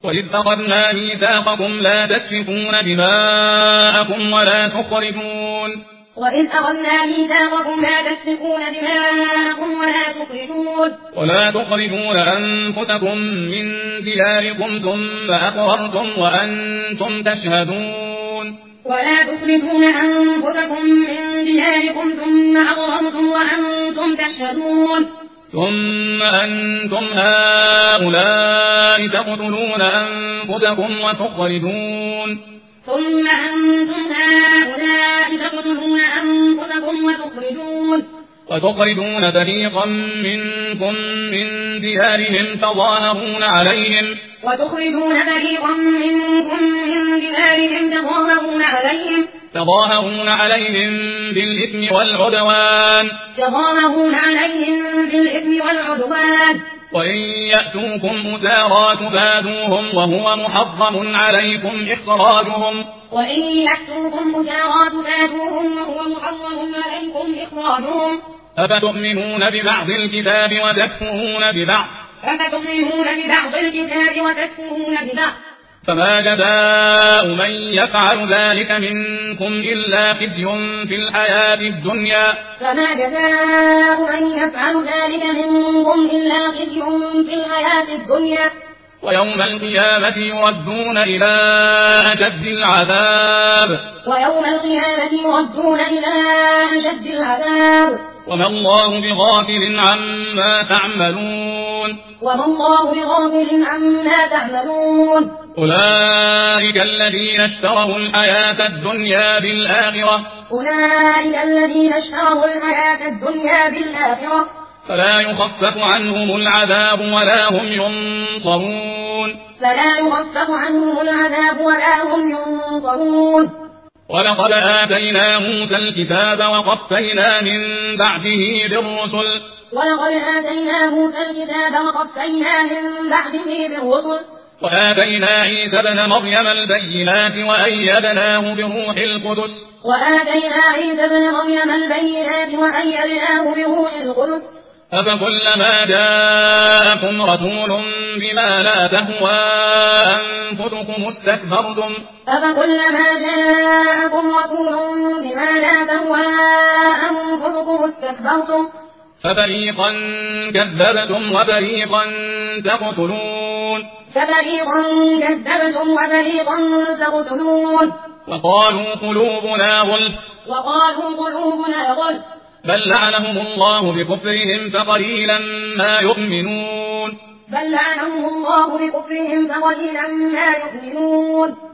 وإذ أخذنا ميثاقكم لا تسفكون دماءكم ولا تخرجون أنفسكم من دياركم ثم أقررتم وأنتم تشهدون ثم أنتم هؤلاء تقتلون أنفسكم وتخرجون فريقا منكم من ديارهم تظاهرون عليهم بالإثم والعدوان وإن يأتوكم أسارى تفادوهم وهو محرم عليكم إخراجهم أفتؤمنون ببعض الكتاب وتكفرون ببعض فما جزاء من يفعل ذلك منكم إلا خزي في الحياة الدنيا ويوم القيامة يردون إلى أشد العذاب وما الله بغافل عما تعملون أولئك الذين اشتروا الحياة الدنيا بالآخرة فلا يخفف عنهم العذاب ولا هم ينصرون ولقد آتينا موسى الكتاب وقفينا من بعده بالرسل وآتينا عيسى ابن مريم البينات وأيدناه بروح القدس أفكلما جاءكم رسول بما لا تهوى أنفسكم استكبرتم ففريقا كذبتم وفريقا تقتلون وقالوا قلوبنا غلف بل لعنهم الله بكفرهم فقليلا ما يؤمنون